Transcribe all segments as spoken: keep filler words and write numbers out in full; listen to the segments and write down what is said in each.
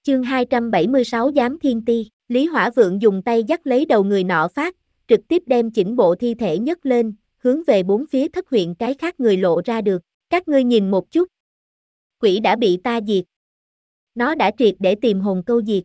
Chương hai trăm bảy mươi sáu Giám Thiên Ti, Lý Hỏa Vượng dùng tay dắt lấy đầu người nọ phát, trực tiếp đem chỉnh bộ thi thể nhấc lên, hướng về bốn phía thất huyện cái khác người lộ ra được. Các ngươi nhìn một chút. Quỷ đã bị ta diệt. Nó đã triệt để tìm hồn câu diệt.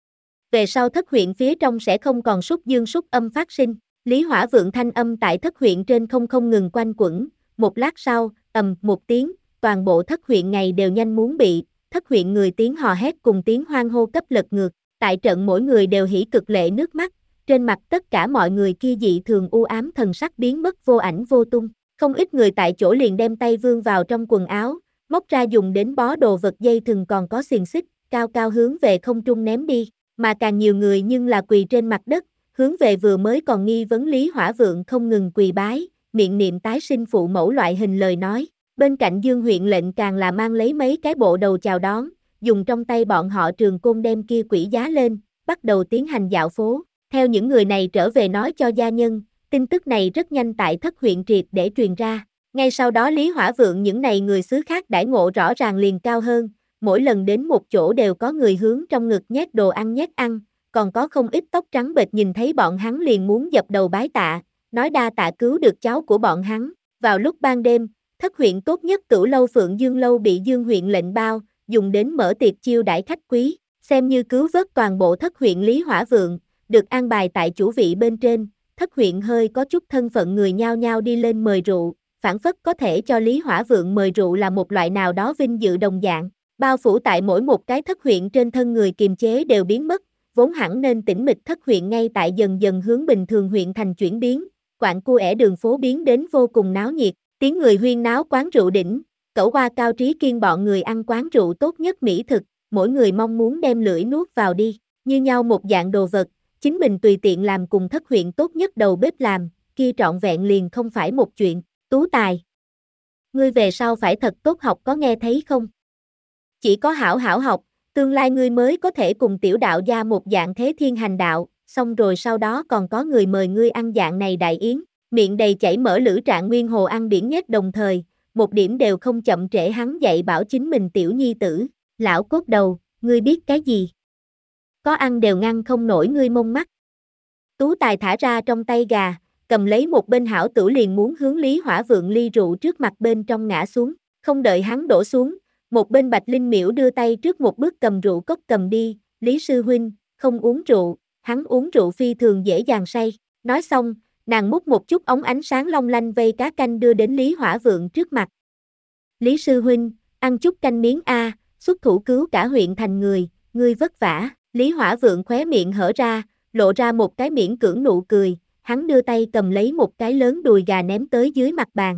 Về sau thất huyện phía trong sẽ không còn súc dương súc âm phát sinh. Lý Hỏa Vượng thanh âm tại thất huyện trên không không ngừng quanh quẩn. Một lát sau, ầm một tiếng, toàn bộ thất huyện ngày đều nhanh muốn bị thất huyện người tiếng hò hét cùng tiếng hoan hô cấp lật ngược. Tại trận mỗi người đều hỉ cực lệ nước mắt, trên mặt tất cả mọi người kia dị thường u ám thần sắc biến mất vô ảnh vô tung. Không ít người tại chỗ liền đem tay vươn vào trong quần áo, móc ra dùng đến bó đồ vật dây thừng còn có xiềng xích, cao cao hướng về không trung ném đi, mà càng nhiều người nhưng là quỳ trên mặt đất, hướng về vừa mới còn nghi vấn Lý Hỏa Vượng không ngừng quỳ bái, miệng niệm tái sinh phụ mẫu loại hình lời nói. Bên cạnh Dương huyện lệnh càng là mang lấy mấy cái bộ đầu chào đón, dùng trong tay bọn họ trường côn đem kia quỷ giá lên, bắt đầu tiến hành dạo phố. Theo những người này trở về nói cho gia nhân, tin tức này rất nhanh tại thất huyện triệt để truyền ra. Ngay sau đó Lý Hỏa Vượng những này người xứ khác đãi ngộ rõ ràng liền cao hơn, mỗi lần đến một chỗ đều có người hướng trong ngực nhét đồ ăn nhét ăn, còn có không ít tóc trắng bệch nhìn thấy bọn hắn liền muốn dập đầu bái tạ, nói đa tạ cứu được cháu của bọn hắn. Vào lúc ban đêm, thất huyện tốt nhất Tửu lâu Phượng Dương lâu bị Dương huyện lệnh bao, dùng đến mở tiệc chiêu đãi khách quý, xem như cứu vớt toàn bộ thất huyện Lý Hỏa Vượng, được an bài tại chủ vị bên trên. Thất huyện hơi có chút thân phận người nhao nhao đi lên mời rượu, phản phất có thể cho Lý Hỏa Vượng mời rượu là một loại nào đó vinh dự đồng dạng, bao phủ tại mỗi một cái thất huyện trên thân người kiềm chế đều biến mất, vốn hẳn nên tĩnh mịch thất huyện ngay tại dần dần hướng bình thường huyện thành chuyển biến, quạng cua ẻ đường phố biến đến vô cùng náo nhiệt, tiếng người huyên náo quán rượu đỉnh, cẩu hoa Cao Trí Kiên bọn người ăn quán rượu tốt nhất mỹ thực, mỗi người mong muốn đem lưỡi nuốt vào đi, như nhau một dạng đồ vật, chính mình tùy tiện làm cùng thất huyện tốt nhất đầu bếp làm, kia trọn vẹn liền không phải một chuyện. Tú Tài, ngươi về sau phải thật tốt học có nghe thấy không? Chỉ có hảo hảo học, tương lai ngươi mới có thể cùng tiểu đạo gia một dạng thế thiên hành đạo, xong rồi sau đó còn có người mời ngươi ăn dạng này đại yến, miệng đầy chảy mỡ Lữ Trạng Nguyên hồ ăn biển nhét đồng thời, một điểm đều không chậm trễ hắn dạy bảo chính mình tiểu nhi tử, lão cốt đầu, ngươi biết cái gì? Có ăn đều ngăn không nổi ngươi mông mắt. Tú Tài thả ra trong tay gà, cầm lấy một bên hảo tửu liền muốn hướng Lý Hỏa Vượng ly rượu trước mặt bên trong ngã xuống, không đợi hắn đổ xuống, một bên Bạch Linh Miễu đưa tay trước một bước cầm rượu cốc cầm đi, Lý sư huynh, không uống rượu, hắn uống rượu phi thường dễ dàng say, nói xong, nàng múc một chút ống ánh sáng long lanh vây cá canh đưa đến Lý Hỏa Vượng trước mặt. Lý sư huynh, ăn chút canh miếng a, xuất thủ cứu cả huyện thành người, ngươi vất vả. Lý Hỏa Vượng khóe miệng hở ra, lộ ra một cái miễn cưỡng nụ cười, hắn đưa tay cầm lấy một cái lớn đùi gà ném tới dưới mặt bàn.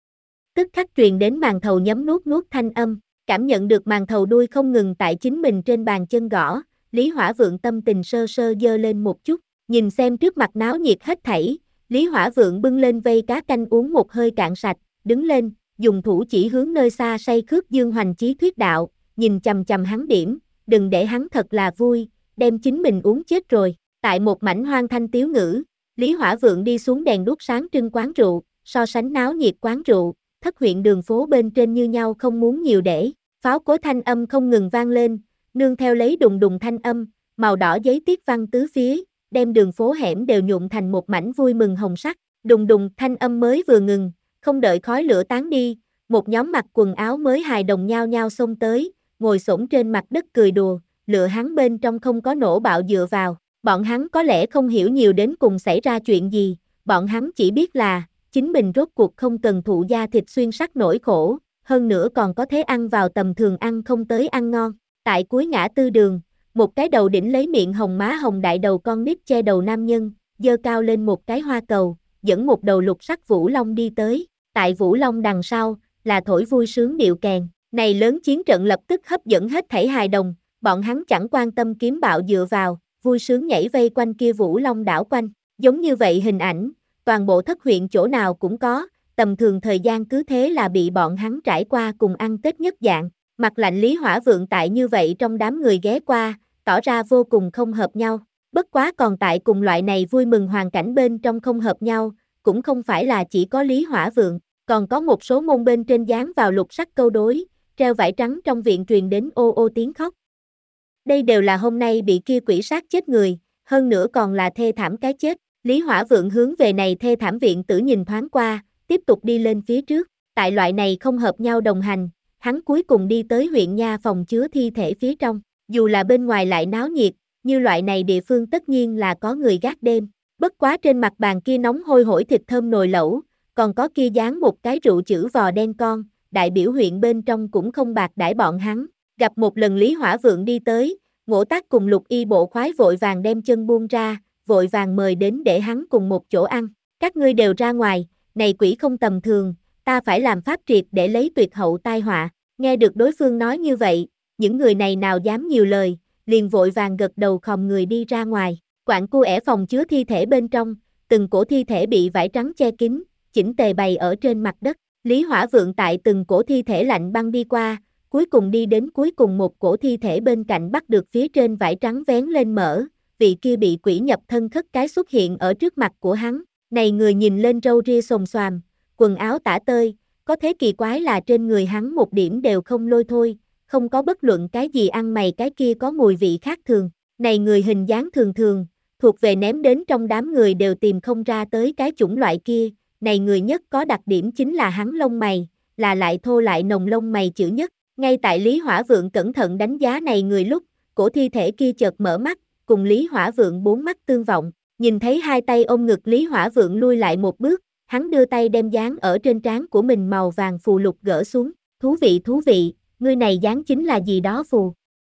Tức khắc truyền đến màn thầu nhấm nuốt nuốt thanh âm, cảm nhận được màn thầu đuôi không ngừng tại chính mình trên bàn chân gõ, Lý Hỏa Vượng tâm tình sơ sơ dơ lên một chút, nhìn xem trước mặt náo nhiệt hết thảy, Lý Hỏa Vượng bưng lên vây cá canh uống một hơi cạn sạch, đứng lên, dùng thủ chỉ hướng nơi xa say khước Dương Hoành Chí thuyết đạo, nhìn chằm chằm hắn điểm, đừng để hắn thật là vui, đem chính mình uống chết rồi. Tại một mảnh hoang thanh tiếu ngữ, Lý Hỏa Vượng đi xuống đèn đuốc sáng trưng quán rượu, so sánh náo nhiệt quán rượu, thất huyện đường phố bên trên như nhau không muốn nhiều để, pháo cối thanh âm không ngừng vang lên, nương theo lấy đùng đùng thanh âm, màu đỏ giấy tiết văn tứ phía, đem đường phố hẻm đều nhuộm thành một mảnh vui mừng hồng sắc, đùng đùng thanh âm mới vừa ngừng, không đợi khói lửa tán đi, một nhóm mặc quần áo mới hài đồng nhao nhao xông tới, ngồi xổm trên mặt đất cười đùa, lửa hắn bên trong không có nổ bạo dựa vào. Bọn hắn có lẽ không hiểu nhiều đến cùng xảy ra chuyện gì, bọn hắn chỉ biết là, chính mình rốt cuộc không cần thụ da thịt xuyên sắc nỗi khổ, hơn nữa còn có thể ăn vào tầm thường ăn không tới ăn ngon. Tại cuối ngã tư đường, một cái đầu đỉnh lấy miệng hồng má hồng đại đầu con nít che đầu nam nhân, giơ cao lên một cái hoa cầu, dẫn một đầu lục sắc vũ long đi tới, tại vũ long đằng sau, là thổi vui sướng điệu kèn, này lớn chiến trận lập tức hấp dẫn hết thảy hài đồng, bọn hắn chẳng quan tâm kiếm bạo dựa vào, vui sướng nhảy vây quanh kia vũ long đảo quanh, giống như vậy hình ảnh, toàn bộ thất huyện chỗ nào cũng có, tầm thường thời gian cứ thế là bị bọn hắn trải qua cùng ăn Tết nhất dạng, mặt lạnh Lý Hỏa Vượng tại như vậy trong đám người ghé qua, tỏ ra vô cùng không hợp nhau, bất quá còn tại cùng loại này vui mừng hoàn cảnh bên trong không hợp nhau, cũng không phải là chỉ có Lý Hỏa Vượng, còn có một số môn bên trên dán vào lục sắc câu đối, treo vải trắng trong viện truyền đến ô ô tiếng khóc. Đây đều là hôm nay bị kia quỷ sát chết người, hơn nữa còn là thê thảm cái chết. Lý Hỏa Vượng hướng về này thê thảm viện tử nhìn thoáng qua, tiếp tục đi lên phía trước. Tại loại này không hợp nhau đồng hành, hắn cuối cùng đi tới huyện nha phòng chứa thi thể phía trong. Dù là bên ngoài lại náo nhiệt, như loại này địa phương tất nhiên là có người gác đêm. Bất quá trên mặt bàn kia nóng hôi hổi thịt thơm nồi lẩu, còn có kia dán một cái rượu chữ vò đen con, đại biểu huyện bên trong cũng không bạc đãi bọn hắn. Gặp một lần Lý Hỏa Vượng đi tới, Ngỗ Tác cùng Lục Y bộ khoái vội vàng đem chân buông ra, vội vàng mời đến để hắn cùng một chỗ ăn. Các ngươi đều ra ngoài, này quỷ không tầm thường, ta phải làm pháp triệt để lấy tuyệt hậu tai họa. Nghe được đối phương nói như vậy, những người này nào dám nhiều lời, liền vội vàng gật đầu khom người đi ra ngoài. Quạng cu ẻ phòng chứa thi thể bên trong, từng cổ thi thể bị vải trắng che kín, chỉnh tề bày ở trên mặt đất. Lý Hỏa Vượng tại từng cổ thi thể lạnh băng đi qua, cuối cùng đi đến cuối cùng một cổ thi thể bên cạnh bắt được phía trên vải trắng vén lên mở, vị kia bị quỷ nhập thân khất cái xuất hiện ở trước mặt của hắn. Này người nhìn lên râu ria xồm xoàm, quần áo tả tơi, có thế kỳ quái là trên người hắn một điểm đều không lôi thôi, không có bất luận cái gì ăn mày cái kia có mùi vị khác thường. Này người hình dáng thường thường, thuộc về ném đến trong đám người đều tìm không ra tới cái chủng loại kia. Này người nhất có đặc điểm chính là hắn lông mày, là lại thô lại nồng lông mày chữ nhất. Ngay tại Lý Hỏa Vượng cẩn thận đánh giá này người lúc, cổ thi thể kia chợt mở mắt, cùng Lý Hỏa Vượng bốn mắt tương vọng, nhìn thấy hai tay ôm ngực Lý Hỏa Vượng lui lại một bước, hắn đưa tay đem dán ở trên trán của mình màu vàng phù lục gỡ xuống. Thú vị thú vị, ngươi này dán chính là gì đó phù?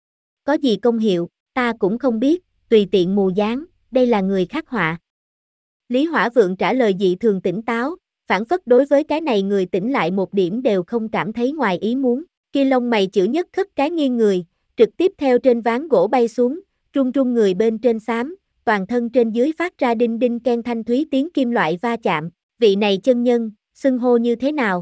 Có gì công hiệu, ta cũng không biết, tùy tiện mù dán, đây là người khắc họa. Lý Hỏa Vượng trả lời dị thường tỉnh táo, phản phất đối với cái này người tỉnh lại một điểm đều không cảm thấy ngoài ý muốn. Kia lông mày chữ nhất khất cái nghiêng người, trực tiếp theo trên ván gỗ bay xuống, rung rung người bên trên xám, toàn thân trên dưới phát ra đinh đinh ken thanh thúy tiếng kim loại va chạm. Vị này chân nhân, xưng hô như thế nào?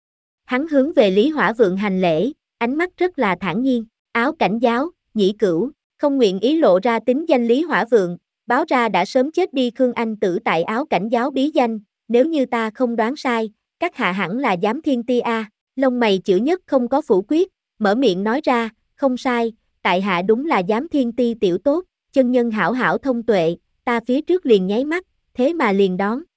Hắn hướng về Lý Hỏa Vượng hành lễ, ánh mắt rất là thản nhiên. Áo Cảnh Giáo, Nhĩ Cửu, không nguyện ý lộ ra tính danh Lý Hỏa Vượng, báo ra đã sớm chết đi Khương Anh Tử tại Áo Cảnh Giáo bí danh, nếu như ta không đoán sai, các hạ hẳn là Giám Thiên Ti a. Lông mày chữ nhất không có phủ quyết, mở miệng nói ra, không sai, tại hạ đúng là Giám Thiên Ti tiểu tốt, chân nhân hảo hảo thông tuệ, ta phía trước liền nháy mắt, thế mà liền đón.